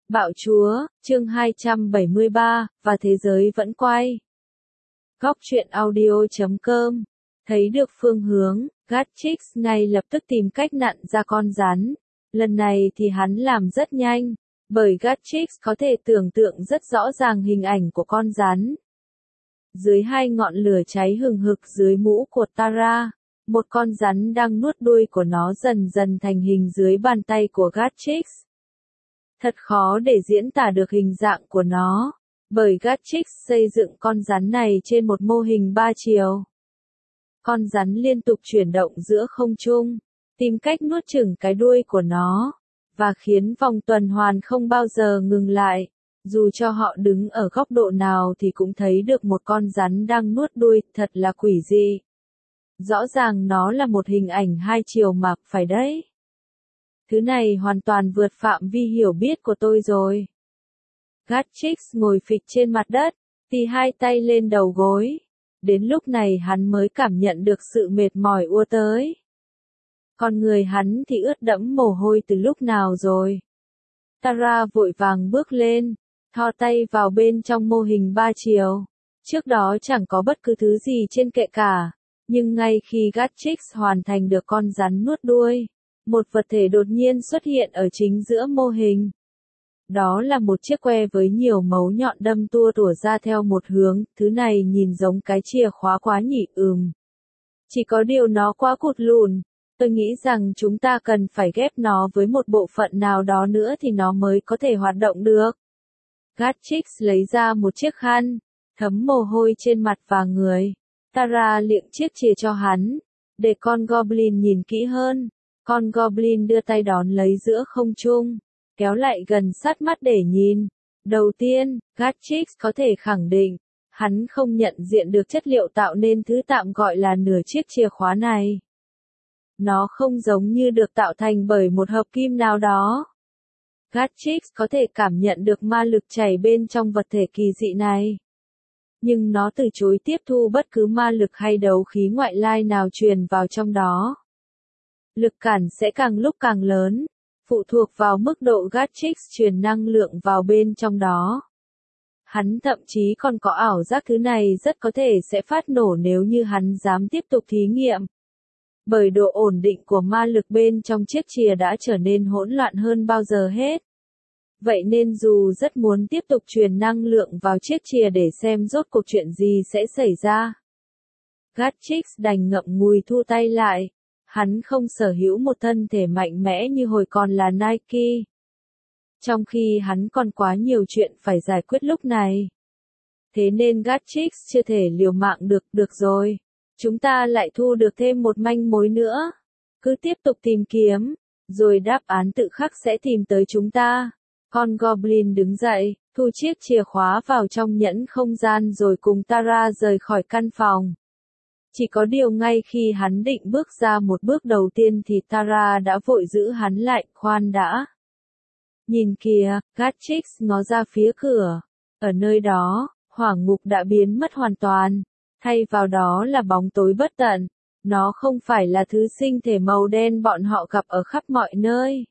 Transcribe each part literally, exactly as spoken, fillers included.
Bạo chúa, chương hai trăm bảy mươi ba, và thế giới vẫn quay. Góc truyện audio chấm com. Thấy được phương hướng, Gatchix ngay lập tức tìm cách nặn ra con rắn. Lần này thì hắn làm rất nhanh, bởi Gatchix có thể tưởng tượng rất rõ ràng hình ảnh của con rắn. Dưới hai ngọn lửa cháy hừng hực dưới mũ của Tara, một con rắn đang nuốt đuôi của nó dần dần thành hình dưới bàn tay của Gatchix. Thật khó để diễn tả được hình dạng của nó, bởi Gatchix xây dựng con rắn này trên một mô hình ba chiều. Con rắn liên tục chuyển động giữa không trung, tìm cách nuốt chửng cái đuôi của nó, và khiến vòng tuần hoàn không bao giờ ngừng lại. Dù cho họ đứng ở góc độ nào thì cũng thấy được một con rắn đang nuốt đuôi, thật là quỷ dị. Rõ ràng nó là một hình ảnh hai chiều mà, phải đấy. Thứ này hoàn toàn vượt phạm vi hiểu biết của tôi rồi. Gatchix ngồi phịch trên mặt đất, tì hai tay lên đầu gối. Đến lúc này hắn mới cảm nhận được sự mệt mỏi ùa tới. Còn người hắn thì ướt đẫm mồ hôi từ lúc nào rồi. Tara vội vàng bước lên, thò tay vào bên trong mô hình ba chiều. Trước đó chẳng có bất cứ thứ gì trên kệ cả, nhưng ngay khi Gatchix hoàn thành được con rắn nuốt đuôi, một vật thể đột nhiên xuất hiện ở chính giữa mô hình. Đó là một chiếc que với nhiều mấu nhọn đâm tua tủa ra theo một hướng, thứ này nhìn giống cái chìa khóa quá nhỉ, ừm. Chỉ có điều nó quá cụt lùn, tôi nghĩ rằng chúng ta cần phải ghép nó với một bộ phận nào đó nữa thì nó mới có thể hoạt động được. Gatchix lấy ra một chiếc khăn, thấm mồ hôi trên mặt và người. Tara liệng chiếc chìa cho hắn, để con Goblin nhìn kỹ hơn. Con Goblin đưa tay đón lấy giữa không trung, kéo lại gần sát mắt để nhìn. Đầu tiên, Gatchix có thể khẳng định, hắn không nhận diện được chất liệu tạo nên thứ tạm gọi là nửa chiếc chìa khóa này. Nó không giống như được tạo thành bởi một hợp kim nào đó. Gatchix có thể cảm nhận được ma lực chảy bên trong vật thể kỳ dị này. Nhưng nó từ chối tiếp thu bất cứ ma lực hay đấu khí ngoại lai nào truyền vào trong đó. Lực cản sẽ càng lúc càng lớn, phụ thuộc vào mức độ Gatchix truyền năng lượng vào bên trong đó. Hắn thậm chí còn có ảo giác thứ này rất có thể sẽ phát nổ nếu như hắn dám tiếp tục thí nghiệm. Bởi độ ổn định của ma lực bên trong chiếc chìa đã trở nên hỗn loạn hơn bao giờ hết. Vậy nên dù rất muốn tiếp tục truyền năng lượng vào chiếc chìa để xem rốt cuộc chuyện gì sẽ xảy ra, Gatchix đành ngậm ngùi thu tay lại. Hắn không sở hữu một thân thể mạnh mẽ như hồi còn là Nike. Trong khi hắn còn quá nhiều chuyện phải giải quyết lúc này. Thế nên Gatchix chưa thể liều mạng được, được rồi. Chúng ta lại thu được thêm một manh mối nữa. Cứ tiếp tục tìm kiếm, rồi đáp án tự khắc sẽ tìm tới chúng ta. Con Goblin đứng dậy, thu chiếc chìa khóa vào trong nhẫn không gian rồi cùng Tara rời khỏi căn phòng. Chỉ có điều ngay khi hắn định bước ra một bước đầu tiên thì Tara đã vội giữ hắn lại, khoan đã. Nhìn kìa, Gatchix ngó ra phía cửa. Ở nơi đó, hỏa ngục đã biến mất hoàn toàn. Thay vào đó là bóng tối bất tận. Nó không phải là thứ sinh thể màu đen bọn họ gặp ở khắp mọi nơi.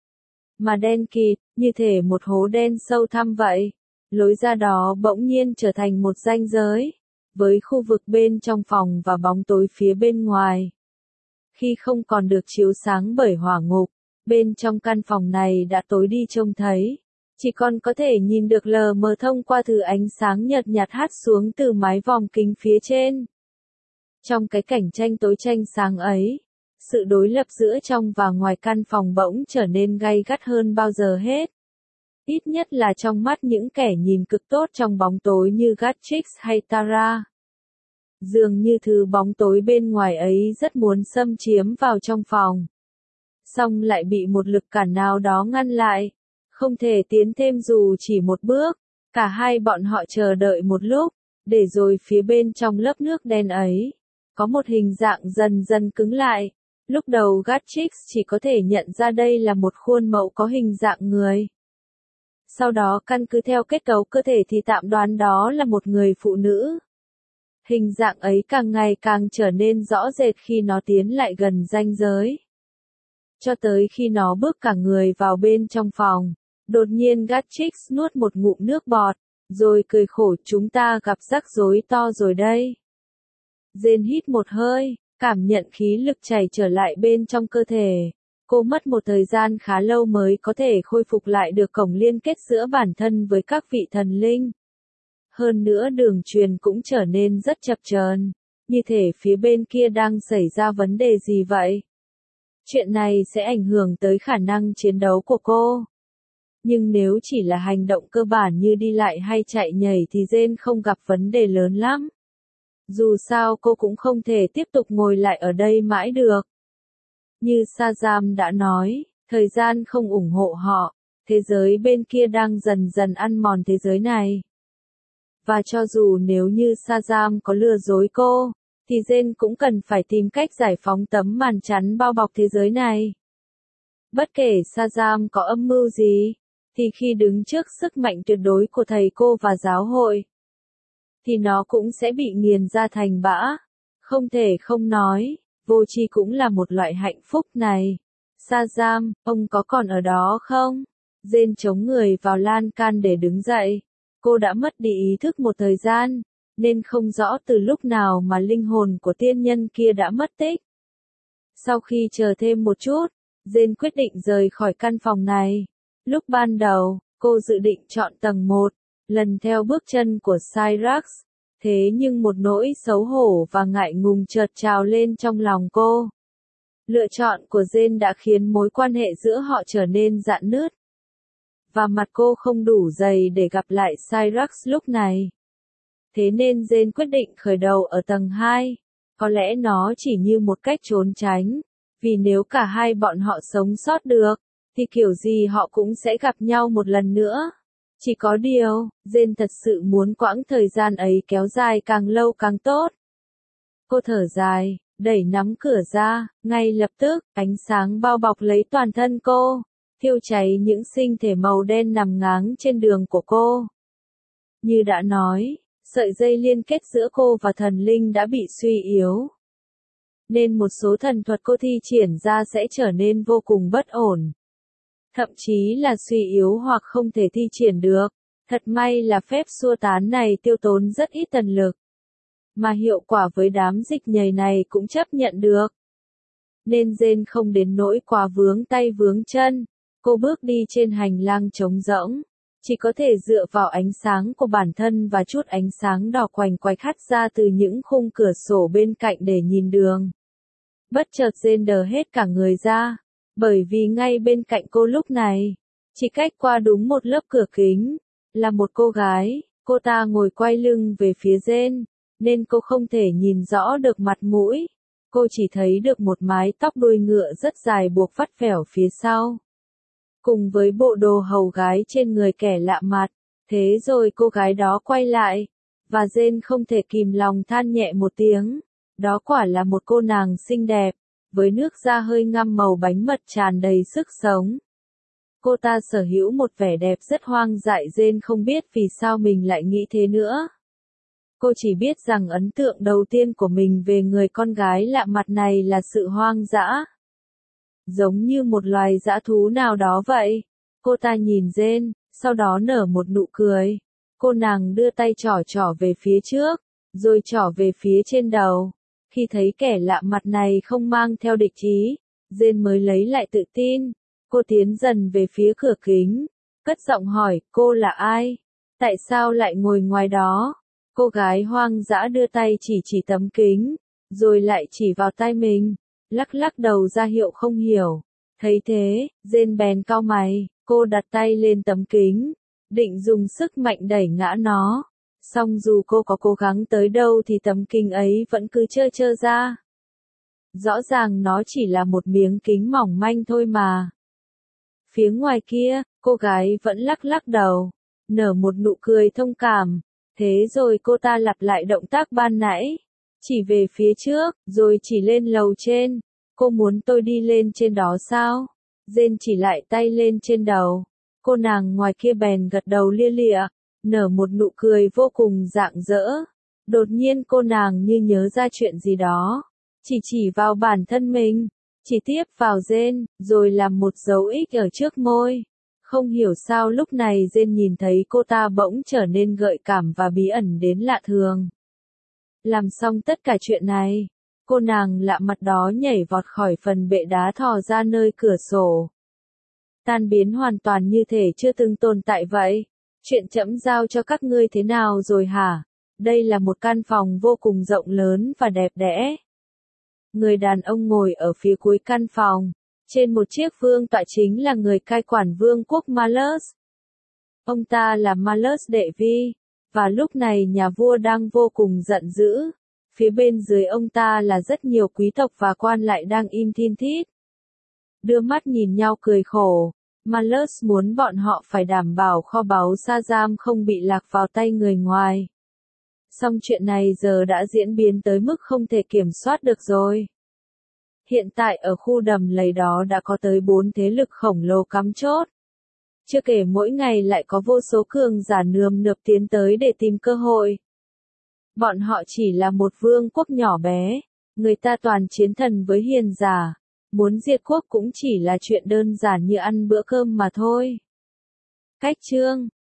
Mà đen kịt, như thể một hố đen sâu thẳm vậy. Lối ra đó bỗng nhiên trở thành một ranh giới, với khu vực bên trong phòng và bóng tối phía bên ngoài. Khi không còn được chiếu sáng bởi hỏa ngục, bên trong căn phòng này đã tối đi trông thấy. Chỉ còn có thể nhìn được lờ mờ thông qua thứ ánh sáng nhợt nhạt hắt xuống từ mái vòm kính phía trên. Trong cái cảnh tranh tối tranh sáng ấy, sự đối lập giữa trong và ngoài căn phòng bỗng trở nên gay gắt hơn bao giờ hết. Ít nhất là trong mắt những kẻ nhìn cực tốt trong bóng tối như Gatchix hay Tara. Dường như thứ bóng tối bên ngoài ấy rất muốn xâm chiếm vào trong phòng. Song lại bị một lực cản nào đó ngăn lại. Không thể tiến thêm dù chỉ một bước. Cả hai bọn họ chờ đợi một lúc, để rồi phía bên trong lớp nước đen ấy, có một hình dạng dần dần cứng lại. Lúc đầu Gatchix chỉ có thể nhận ra đây là một khuôn mẫu có hình dạng người. Sau đó căn cứ theo kết cấu cơ thể thì tạm đoán đó là một người phụ nữ. Hình dạng ấy càng ngày càng trở nên rõ rệt khi nó tiến lại gần ranh giới. Cho tới khi nó bước cả người vào bên trong phòng, Đột nhiên Gatchix nuốt một ngụm nước bọt, rồi cười khổ, chúng ta gặp rắc rối to rồi đây. Jane hít một hơi, cảm nhận khí lực chảy trở lại bên trong cơ thể. Cô mất một thời gian khá lâu mới có thể khôi phục lại được cổng liên kết giữa bản thân với các vị thần linh. Hơn nữa đường truyền cũng trở nên rất chập chờn, như thể phía bên kia đang xảy ra vấn đề gì vậy. Chuyện này sẽ ảnh hưởng tới khả năng chiến đấu của cô. Nhưng nếu chỉ là hành động cơ bản như đi lại hay chạy nhảy thì Jane không gặp vấn đề lớn lắm. Dù sao cô cũng không thể tiếp tục ngồi lại ở đây mãi được. Như Shazam đã nói, thời gian không ủng hộ họ, thế giới bên kia đang dần dần ăn mòn thế giới này. Và cho dù nếu như Shazam có lừa dối cô, thì Jane cũng cần phải tìm cách giải phóng tấm màn chắn bao bọc thế giới này. Bất kể Shazam có âm mưu gì, thì khi đứng trước sức mạnh tuyệt đối của thầy cô và giáo hội, thì nó cũng sẽ bị nghiền ra thành bã. Không thể không nói, vô tri cũng là một loại hạnh phúc này. Shazam, ông có còn ở đó không? Jane chống người vào lan can để đứng dậy. Cô đã mất đi ý thức một thời gian, nên không rõ từ lúc nào mà linh hồn của tiên nhân kia đã mất tích. Sau khi chờ thêm một chút, Jane quyết định rời khỏi căn phòng này. Lúc ban đầu, cô dự định chọn tầng một, lần theo bước chân của Cyrax. Thế nhưng một nỗi xấu hổ và ngại ngùng chợt trào lên trong lòng cô. Lựa chọn của Jane đã khiến mối quan hệ giữa họ trở nên rạn nứt. Và mặt cô không đủ dày để gặp lại Cyrax lúc này. Thế nên Jane quyết định khởi đầu ở tầng hai. Có lẽ nó chỉ như một cách trốn tránh. Vì nếu cả hai bọn họ sống sót được, thì kiểu gì họ cũng sẽ gặp nhau một lần nữa. Chỉ có điều, Jane thật sự muốn quãng thời gian ấy kéo dài càng lâu càng tốt. Cô thở dài, đẩy nắm cửa ra, ngay lập tức, ánh sáng bao bọc lấy toàn thân cô, thiêu cháy những sinh thể màu đen nằm ngáng trên đường của cô. Như đã nói, sợi dây liên kết giữa cô và thần linh đã bị suy yếu. Nên một số thần thuật cô thi triển ra sẽ trở nên vô cùng bất ổn. Thậm chí là suy yếu hoặc không thể thi triển được. Thật may là phép xua tán này tiêu tốn rất ít thần lực. Mà hiệu quả với đám dịch nhầy này cũng chấp nhận được. Nên Jane không đến nỗi quá vướng tay vướng chân. Cô bước đi trên hành lang trống rỗng. Chỉ có thể dựa vào ánh sáng của bản thân và chút ánh sáng đỏ quành quạch hắt ra từ những khung cửa sổ bên cạnh để nhìn đường. Bất chợt Jane đờ hết cả người ra. Bởi vì ngay bên cạnh cô lúc này, chỉ cách qua đúng một lớp cửa kính, là một cô gái. Cô ta ngồi quay lưng về phía Jane, nên cô không thể nhìn rõ được mặt mũi. Cô chỉ thấy được một mái tóc đuôi ngựa rất dài buộc vắt vẻo phía sau. Cùng với bộ đồ hầu gái trên người kẻ lạ mặt. Thế rồi cô gái đó quay lại, và Jane không thể kìm lòng than nhẹ một tiếng. Đó quả là một cô nàng xinh đẹp, với nước da hơi ngăm màu bánh mật tràn đầy sức sống. Cô ta sở hữu một vẻ đẹp rất hoang dại. Jane không biết vì sao mình lại nghĩ thế nữa. Cô chỉ biết rằng ấn tượng đầu tiên của mình về người con gái lạ mặt này là sự hoang dã. Giống như một loài dã thú nào đó vậy. Cô ta nhìn Jane, sau đó nở một nụ cười. Cô nàng đưa tay trỏ trỏ về phía trước, rồi trỏ về phía trên đầu. Khi thấy kẻ lạ mặt này không mang theo địch ý, Jane mới lấy lại tự tin. Cô tiến dần về phía cửa kính, cất giọng hỏi, cô là ai? Tại sao lại ngồi ngoài đó? Cô gái hoang dã đưa tay chỉ chỉ tấm kính, rồi lại chỉ vào tay mình, lắc lắc đầu ra hiệu không hiểu. Thấy thế, Jane bèn cau mày, cô đặt tay lên tấm kính, định dùng sức mạnh đẩy ngã nó. Song dù cô có cố gắng tới đâu thì tấm kính ấy vẫn cứ trơ trơ ra. Rõ ràng nó chỉ là một miếng kính mỏng manh thôi mà. Phía ngoài kia, cô gái vẫn lắc lắc đầu, nở một nụ cười thông cảm. Thế rồi cô ta lặp lại động tác ban nãy, chỉ về phía trước, rồi chỉ lên lầu trên. Cô muốn tôi đi lên trên đó sao? Jane chỉ lại tay lên trên đầu. Cô nàng ngoài kia bèn gật đầu lia lịa, nở một nụ cười vô cùng rạng rỡ. Đột nhiên cô nàng như nhớ ra chuyện gì đó, chỉ chỉ vào bản thân mình, chỉ tiếp vào Jane, rồi làm một dấu X ở trước môi. Không hiểu sao lúc này Jane nhìn thấy cô ta bỗng trở nên gợi cảm và bí ẩn đến lạ thường. Làm xong tất cả chuyện này, cô nàng lạ mặt đó nhảy vọt khỏi phần bệ đá thò ra nơi cửa sổ. Tan biến hoàn toàn như thể chưa từng tồn tại vậy. Chuyện trẫm giao cho các ngươi thế nào rồi hả? Đây là một căn phòng vô cùng rộng lớn và đẹp đẽ. Người đàn ông ngồi ở phía cuối căn phòng. Trên một chiếc vương tọa chính là người cai quản vương quốc Malus. Ông ta là Malus đệ vi, và lúc này nhà vua đang vô cùng giận dữ. Phía bên dưới ông ta là rất nhiều quý tộc và quan lại đang im thin thít. Đưa mắt nhìn nhau cười khổ. Malus muốn bọn họ phải đảm bảo kho báu Sa Giam không bị lạc vào tay người ngoài. Song chuyện này giờ đã diễn biến tới mức không thể kiểm soát được rồi. Hiện tại ở khu đầm lầy đó đã có tới bốn thế lực khổng lồ cắm chốt. Chưa kể mỗi ngày lại có vô số cường giả nườm nượp tiến tới để tìm cơ hội. Bọn họ chỉ là một vương quốc nhỏ bé, người ta toàn chiến thần với hiền giả, muốn diệt quốc cũng chỉ là chuyện đơn giản như ăn bữa cơm mà thôi. Cách chương